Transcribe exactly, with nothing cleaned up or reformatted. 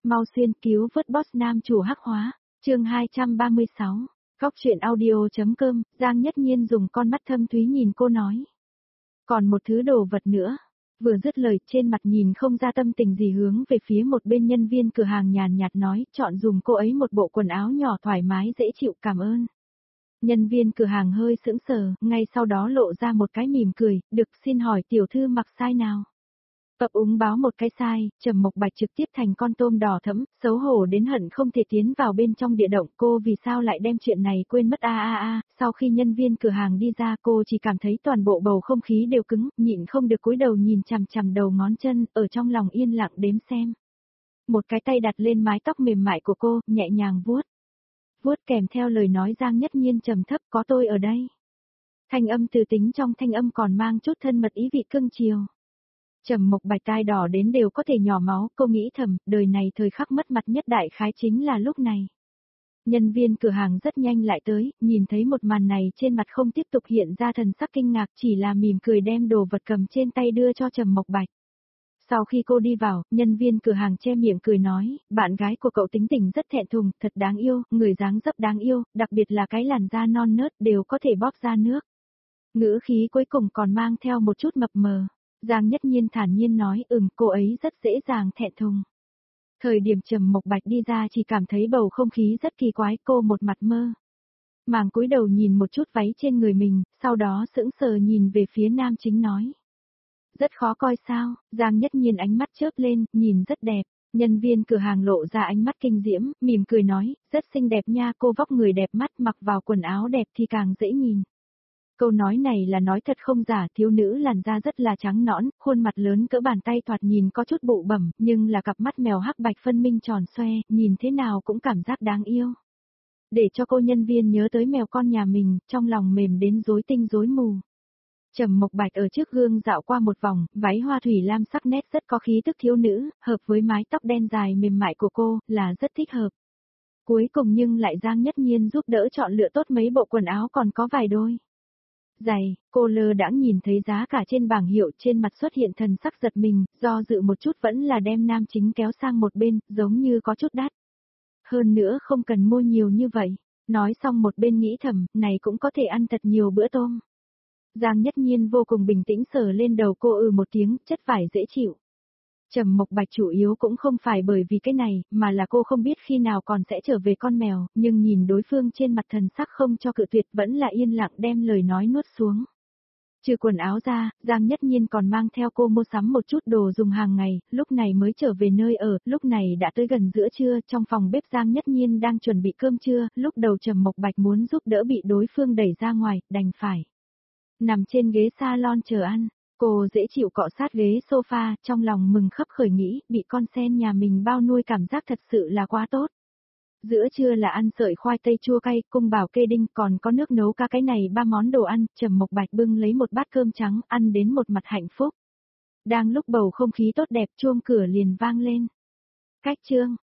Mau xuyên cứu vớt boss nam chủ hắc hóa, chương hai trăm ba mươi sáu, Góc truyện audio.com, Giang Nhất Nhiên dùng con mắt thâm thúy nhìn cô nói. Còn một thứ đồ vật nữa. Vừa dứt lời, trên mặt nhìn không ra tâm tình gì hướng về phía một bên nhân viên cửa hàng nhàn nhạt nói, chọn dùng cô ấy một bộ quần áo nhỏ thoải mái dễ chịu, cảm ơn. Nhân viên cửa hàng hơi sững sờ, ngay sau đó lộ ra một cái mỉm cười, được, xin hỏi tiểu thư mặc size nào? Ấp úng báo một cái sai, Trầm Mộc Bạch trực tiếp thành con tôm đỏ thẫm, xấu hổ đến hận không thể tiến vào bên trong địa động. Cô vì sao lại đem chuyện này quên mất a a a, sau khi nhân viên cửa hàng đi ra cô chỉ cảm thấy toàn bộ bầu không khí đều cứng, nhịn không được cúi đầu nhìn chằm chằm đầu ngón chân, ở trong lòng yên lặng đếm xem. Một cái tay đặt lên mái tóc mềm mại của cô, nhẹ nhàng vuốt. Vuốt kèm theo lời nói Giang Nhất Nhiên trầm thấp, có tôi ở đây. Thanh âm từ tính trong thanh âm còn mang chút thân mật ý vị cưng chiều. Trầm Mộc Bạch tai đỏ đến đều có thể nhỏ máu, cô nghĩ thầm, đời này thời khắc mất mặt nhất đại khái chính là lúc này. Nhân viên cửa hàng rất nhanh lại tới, nhìn thấy một màn này trên mặt không tiếp tục hiện ra thần sắc kinh ngạc, chỉ là mỉm cười đem đồ vật cầm trên tay đưa cho Trầm Mộc Bạch. Sau khi cô đi vào, nhân viên cửa hàng che miệng cười nói, bạn gái của cậu tính tình rất thẹn thùng, thật đáng yêu, người dáng dấp đáng yêu, đặc biệt là cái làn da non nớt đều có thể bóp ra nước. Ngữ khí cuối cùng còn mang theo một chút mập mờ. Giang Nhất Nhiên thản nhiên nói, ừm, cô ấy rất dễ dàng thẹn thùng. Thời điểm Trầm Mộc Bạch đi ra chỉ cảm thấy bầu không khí rất kỳ quái, cô một mặt mơ màng cúi đầu nhìn một chút váy trên người mình, sau đó sững sờ nhìn về phía nam chính nói. Rất khó coi sao? Giang Nhất Nhiên ánh mắt chớp lên, nhìn rất đẹp. Nhân viên cửa hàng lộ ra ánh mắt kinh diễm, mỉm cười nói, rất xinh đẹp nha, cô vóc người đẹp mắt, mặc vào quần áo đẹp thì càng dễ nhìn. Câu nói này là nói thật không giả, thiếu nữ làn da rất là trắng nõn, khuôn mặt lớn cỡ bàn tay thoạt nhìn có chút bụ bẩm, nhưng là cặp mắt mèo hắc bạch phân minh tròn xoe, nhìn thế nào cũng cảm giác đáng yêu. Để cho cô nhân viên nhớ tới mèo con nhà mình, trong lòng mềm đến rối tinh rối mù. Trầm Mộc Bạch ở trước gương dạo qua một vòng, váy hoa thủy lam sắc nét rất có khí tức thiếu nữ, hợp với mái tóc đen dài mềm mại của cô, là rất thích hợp. Cuối cùng nhưng lại Giang Nhất Nhiên giúp đỡ chọn lựa tốt mấy bộ quần áo còn có vài đôi. Giày, cô lơ đãng nhìn thấy giá cả trên bảng hiệu, trên mặt xuất hiện thần sắc giật mình, do dự một chút vẫn là đem nam chính kéo sang một bên, giống như có chút đắt. Hơn nữa không cần mua nhiều như vậy, nói xong một bên nghĩ thầm, này cũng có thể ăn thật nhiều bữa tôm. Giang Nhất Nhiên vô cùng bình tĩnh sờ lên đầu cô ừ một tiếng, chất vải dễ chịu. Trầm Mộc Bạch chủ yếu cũng không phải bởi vì cái này, mà là cô không biết khi nào còn sẽ trở về con mèo, nhưng nhìn đối phương trên mặt thần sắc không cho cự tuyệt vẫn là yên lặng đem lời nói nuốt xuống. Trừ quần áo ra, Giang Nhất Nhiên còn mang theo cô mua sắm một chút đồ dùng hàng ngày, lúc này mới trở về nơi ở, lúc này đã tới gần giữa trưa, trong phòng bếp Giang Nhất Nhiên đang chuẩn bị cơm trưa, lúc đầu Trầm Mộc Bạch muốn giúp đỡ bị đối phương đẩy ra ngoài, đành phải nằm trên ghế salon chờ ăn. Cô dễ chịu cọ sát ghế sofa, trong lòng mừng khấp khởi nghĩ, bị con sen nhà mình bao nuôi cảm giác thật sự là quá tốt. Giữa trưa là ăn sợi khoai tây chua cay, cung bảo kê đinh, còn có nước nấu cá, cái này ba món đồ ăn, Trầm Mộc Bạch bưng lấy một bát cơm trắng, ăn đến một mặt hạnh phúc. Đang lúc bầu không khí tốt đẹp, chuông cửa liền vang lên. Cách chương,